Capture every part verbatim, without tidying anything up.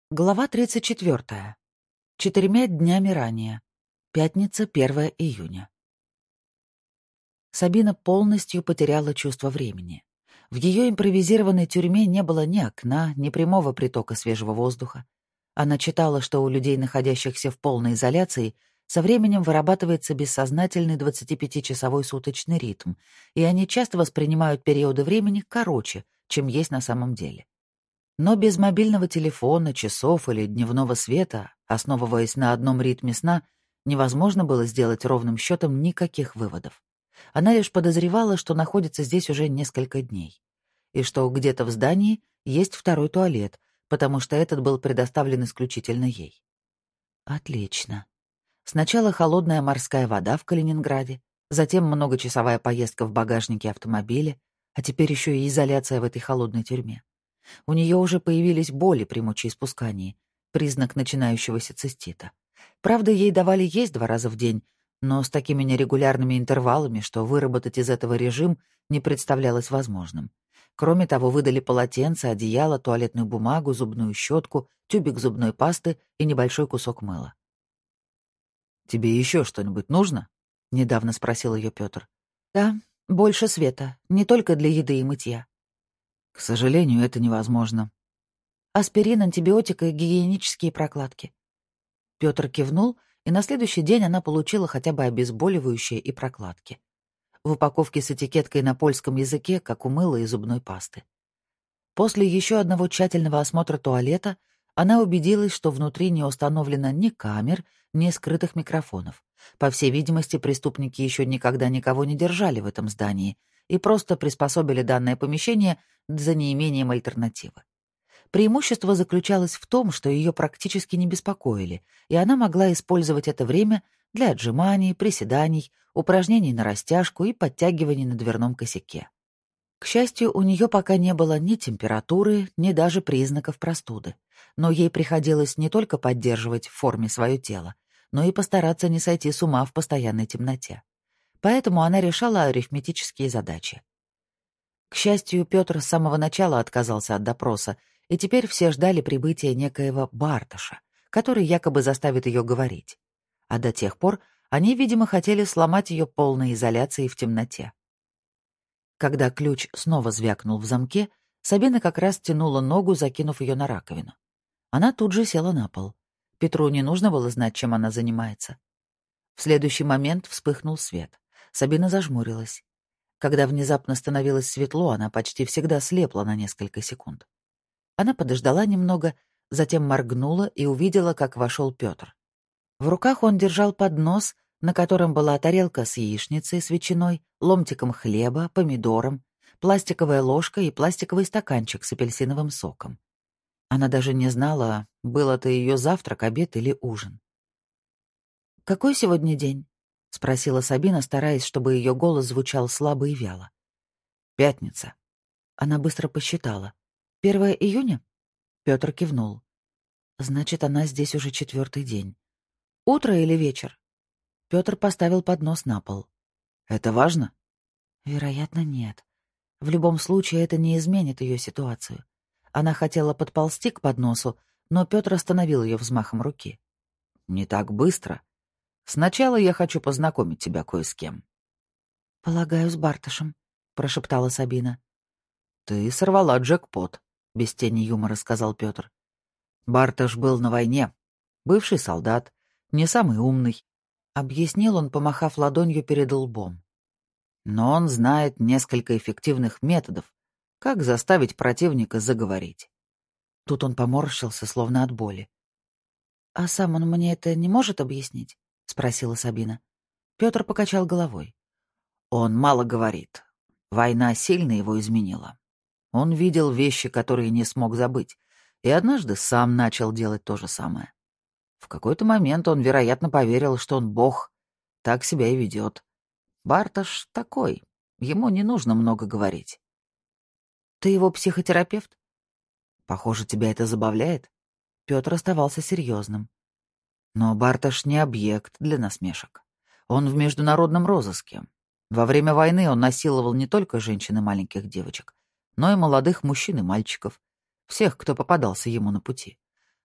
Глава тридцать четвёртая. Четырьмя днями ранее. Пятница, первое июня. Сабина полностью потеряла чувство времени. В ее импровизированной тюрьме не было ни окна, ни прямого притока свежего воздуха. Она читала, что у людей, находящихся в полной изоляции, со временем вырабатывается бессознательный двадцатипятичасовой суточный ритм, и они часто воспринимают периоды времени короче, чем есть на самом деле. Но без мобильного телефона, часов или дневного света, основываясь на одном ритме сна, невозможно было сделать ровным счетом никаких выводов. Она лишь подозревала, что находится здесь уже несколько дней, и что где-то в здании есть второй туалет, потому что этот был предоставлен исключительно ей. Отлично. Сначала холодная морская вода в Калининграде, затем многочасовая поездка в багажнике автомобиля, а теперь еще и изоляция в этой холодной тюрьме. У нее уже появились боли при мочеиспускании, признак начинающегося цистита. Правда, ей давали есть два раза в день, но с такими нерегулярными интервалами, что выработать из этого режим не представлялось возможным. Кроме того, выдали полотенце, одеяло, туалетную бумагу, зубную щетку, тюбик зубной пасты и небольшой кусок мыла. «Тебе еще что-нибудь нужно?» — недавно спросил ее Петр. «Да, больше света, не только для еды и мытья». «К сожалению, это невозможно». «Аспирин, антибиотик и гигиенические прокладки». Петр кивнул, и на следующий день она получила хотя бы обезболивающие и прокладки. В упаковке с этикеткой на польском языке, как у мыла и зубной пасты. После еще одного тщательного осмотра туалета она убедилась, что внутри не установлено ни камер, ни скрытых микрофонов. По всей видимости, преступники еще никогда никого не держали в этом здании и просто приспособили данное помещение за неимением альтернативы. Преимущество заключалось в том, что ее практически не беспокоили, и она могла использовать это время для отжиманий, приседаний, упражнений на растяжку и подтягиваний на дверном косяке. К счастью, у нее пока не было ни температуры, ни даже признаков простуды, но ей приходилось не только поддерживать в форме свое тело, но и постараться не сойти с ума в постоянной темноте. Поэтому она решала арифметические задачи. К счастью, Петр с самого начала отказался от допроса, и теперь все ждали прибытия некоего Барташа, который якобы заставит ее говорить. А до тех пор они, видимо, хотели сломать ее полной изоляцией в темноте. Когда ключ снова звякнул в замке, Сабина как раз тянула ногу, закинув ее на раковину. Она тут же села на пол. Петру не нужно было знать, чем она занимается. В следующий момент вспыхнул свет. Сабина зажмурилась. Когда внезапно становилось светло, она почти всегда слепла на несколько секунд. Она подождала немного, затем моргнула и увидела, как вошел Петр. В руках он держал поднос, на котором была тарелка с яичницей с ветчиной, ломтиком хлеба, помидором, пластиковая ложка и пластиковый стаканчик с апельсиновым соком. Она даже не знала, был это ее завтрак, обед или ужин. «Какой сегодня день?» — спросила Сабина, стараясь, чтобы ее голос звучал слабо и вяло. «Пятница». Она быстро посчитала. «Первое июня?» Петр кивнул. «Значит, она здесь уже четвертый день. Утро или вечер?» Петр поставил поднос на пол. «Это важно?» «Вероятно, нет. В любом случае, это не изменит ее ситуацию. Она хотела подползти к подносу, но Петр остановил ее взмахом руки. «Не так быстро. Сначала я хочу познакомить тебя кое с кем». «Полагаю, с Барташем», — прошептала Сабина. «Ты сорвала джекпот», — без тени юмора сказал Петр. «Барташ был на войне. Бывший солдат, не самый умный», — объяснил он, помахав ладонью перед лбом. «Но он знает несколько эффективных методов, как заставить противника заговорить». Тут он поморщился, словно от боли. «А сам он мне это не может объяснить?» — спросила Сабина. Петр покачал головой. «Он мало говорит. Война сильно его изменила. Он видел вещи, которые не смог забыть, и однажды сам начал делать то же самое. В какой-то момент он, вероятно, поверил, что он бог, так себя и ведет. Барташ такой, ему не нужно много говорить». «Ты его психотерапевт?» «Похоже, тебя это забавляет?» Петр оставался серьезным. «Но Барташ не объект для насмешек. Он в международном розыске. Во время войны он насиловал не только женщин и маленьких девочек, но и молодых мужчин и мальчиков, всех, кто попадался ему на пути.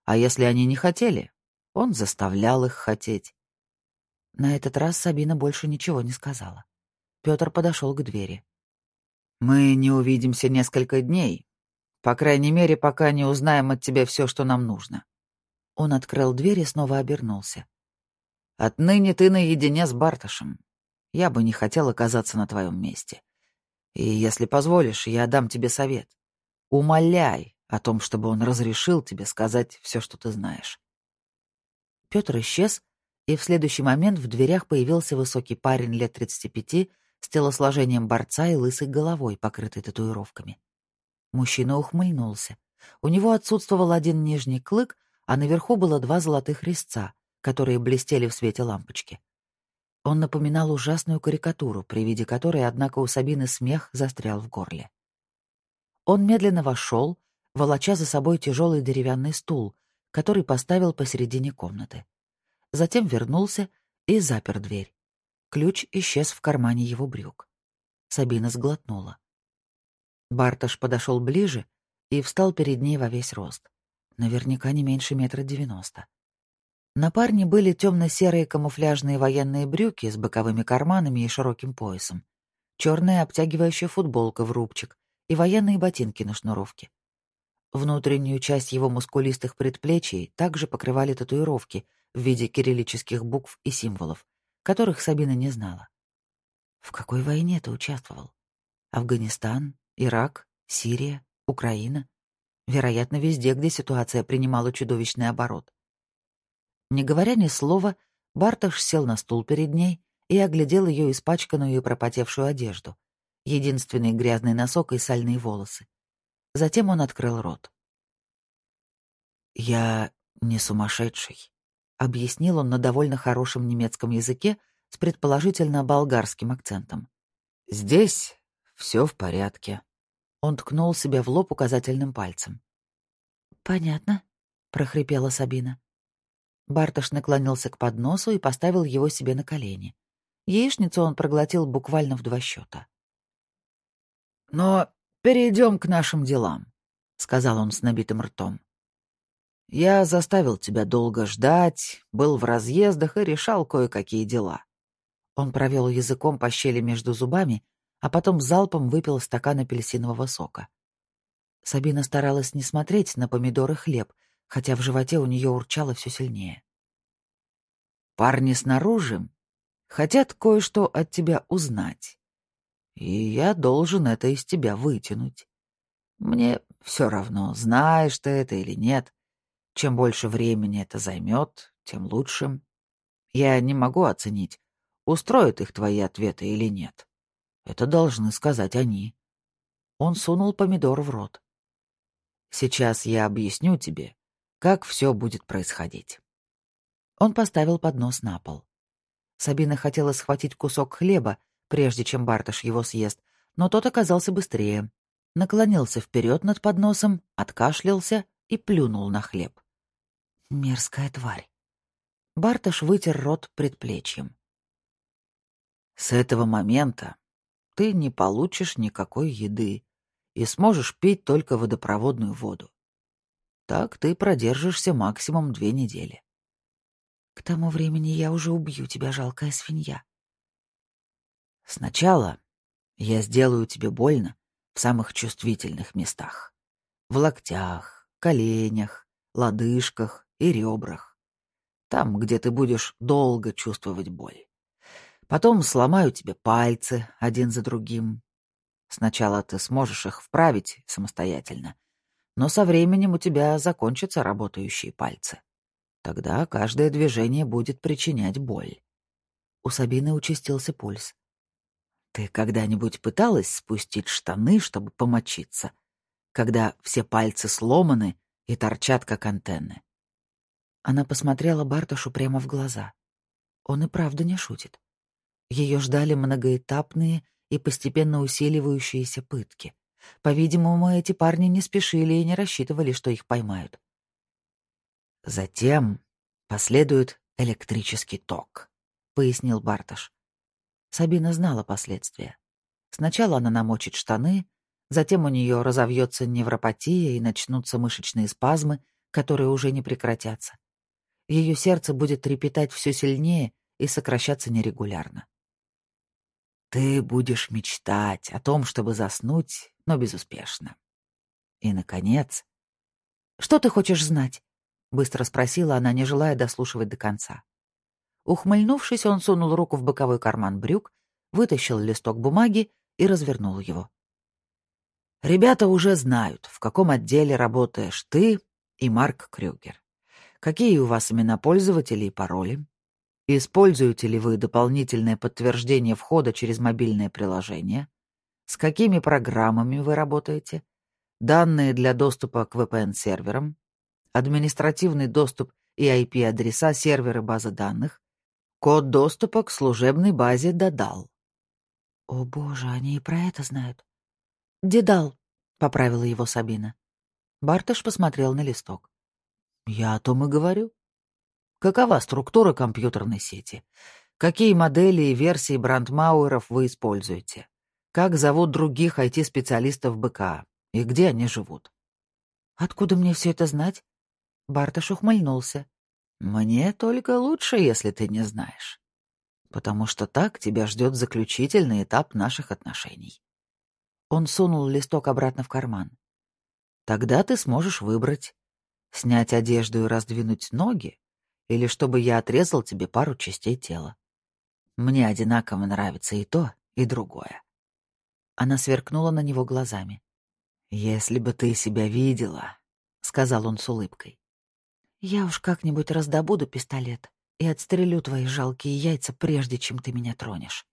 А если они не хотели, он заставлял их хотеть. На этот раз Сабина больше ничего не сказала. Петр подошел к двери. «Мы не увидимся несколько дней. По крайней мере, пока не узнаем от тебя все, что нам нужно». Он открыл дверь и снова обернулся. «Отныне ты наедине с Барташем. Я бы не хотел оказаться на твоем месте. И, если позволишь, я дам тебе совет. Умоляй о том, чтобы он разрешил тебе сказать все, что ты знаешь». Петр исчез, и в следующий момент в дверях появился высокий парень лет тридцати пяти с телосложением борца и лысой головой, покрытой татуировками. Мужчина ухмыльнулся. У него отсутствовал один нижний клык, а наверху было два золотых резца, которые блестели в свете лампочки. Он напоминал ужасную карикатуру, при виде которой, однако, у Сабины смех застрял в горле. Он медленно вошел, волоча за собой тяжелый деревянный стул, который поставил посередине комнаты. Затем вернулся и запер дверь. Ключ исчез в кармане его брюк. Сабина сглотнула. Барташ подошел ближе и встал перед ней во весь рост. Наверняка не меньше метра девяносто. На парне были темно-серые камуфляжные военные брюки с боковыми карманами и широким поясом, черная обтягивающая футболка в рубчик и военные ботинки на шнуровке. Внутреннюю часть его мускулистых предплечий также покрывали татуировки в виде кириллических букв и символов, которых Сабина не знала. В какой войне ты участвовал? Афганистан, Ирак, Сирия, Украина? Вероятно, везде, где ситуация принимала чудовищный оборот. Не говоря ни слова, Барташ сел на стул перед ней и оглядел ее испачканную и пропотевшую одежду, единственный грязный носок и сальные волосы. Затем он открыл рот. «Я не сумасшедший», — объяснил он на довольно хорошем немецком языке с предположительно болгарским акцентом. «Здесь все в порядке». Он ткнул себя в лоб указательным пальцем. «Понятно», — прохрипела Сабина. Барташ наклонился к подносу и поставил его себе на колени. Яичницу он проглотил буквально в два счета. «Но перейдем к нашим делам», — сказал он с набитым ртом. «Я заставил тебя долго ждать, был в разъездах и решал кое-какие дела». Он провел языком по щели между зубами, а потом залпом выпил стакан апельсинового сока. Сабина старалась не смотреть на помидоры и хлеб, хотя в животе у нее урчало все сильнее. «Парни снаружи хотят кое-что от тебя узнать, и я должен это из тебя вытянуть. Мне все равно, знаешь ты это или нет. Чем больше времени это займет, тем лучше. Я не могу оценить, устроят их твои ответы или нет. Это должны сказать они». Он сунул помидор в рот. «Сейчас я объясню тебе, как все будет происходить». Он поставил поднос на пол. Сабина хотела схватить кусок хлеба, прежде чем Барташ его съест, но тот оказался быстрее. Наклонился вперед над подносом, откашлялся и плюнул на хлеб. Мерзкая тварь. Барташ вытер рот предплечьем. «С этого момента ты не получишь никакой еды и сможешь пить только водопроводную воду. Так ты продержишься максимум две недели. К тому времени я уже убью тебя, жалкая свинья. Сначала я сделаю тебе больно в самых чувствительных местах. В локтях, коленях, лодыжках и ребрах. Там, где ты будешь долго чувствовать боль. Потом сломаю тебе пальцы один за другим. Сначала ты сможешь их вправить самостоятельно, но со временем у тебя закончатся работающие пальцы. Тогда каждое движение будет причинять боль. У Сабины участился пульс. Ты когда-нибудь пыталась спустить штаны, чтобы помочиться, когда все пальцы сломаны и торчат, как антенны? Она посмотрела Барташу прямо в глаза. Он и правда не шутит. Ее ждали многоэтапные и постепенно усиливающиеся пытки. По-видимому, эти парни не спешили и не рассчитывали, что их поймают. «Затем последует электрический ток», — пояснил Барташ. Сабина знала последствия. Сначала она намочит штаны, затем у нее разовьется невропатия и начнутся мышечные спазмы, которые уже не прекратятся. Ее сердце будет трепетать все сильнее и сокращаться нерегулярно. Ты будешь мечтать о том, чтобы заснуть, но безуспешно. И, наконец... «Что ты хочешь знать?» — быстро спросила она, не желая дослушивать до конца. Ухмыльнувшись, он сунул руку в боковой карман брюк, вытащил листок бумаги и развернул его. «Ребята уже знают, в каком отделе работаешь ты и Марк Крюгер. Какие у вас имена пользователей и пароли? Используете ли вы дополнительное подтверждение входа через мобильное приложение? С какими программами вы работаете? Данные для доступа к ви пи эн-серверам? Административный доступ и ай пи-адреса сервера базы данных? Код доступа к служебной базе Дадал». «О боже, они и про это знают». «Дедал», — поправила его Сабина. Барташ посмотрел на листок. «Я о том и говорю. Какова структура компьютерной сети? Какие модели и версии брандмауэров вы используете? Как зовут других ай ти-специалистов бэ ка а? И где они живут?» «Откуда мне все это знать?» Барташ ухмыльнулся. «Мне только лучше, если ты не знаешь. Потому что так тебя ждет заключительный этап наших отношений». Он сунул листок обратно в карман. «Тогда ты сможешь выбрать, снять одежду и раздвинуть ноги, или чтобы я отрезал тебе пару частей тела. Мне одинаково нравится и то, и другое». Она сверкнула на него глазами. «Если бы ты себя видела», — сказал он с улыбкой. «Я уж как-нибудь раздобуду пистолет и отстрелю твои жалкие яйца, прежде чем ты меня тронешь».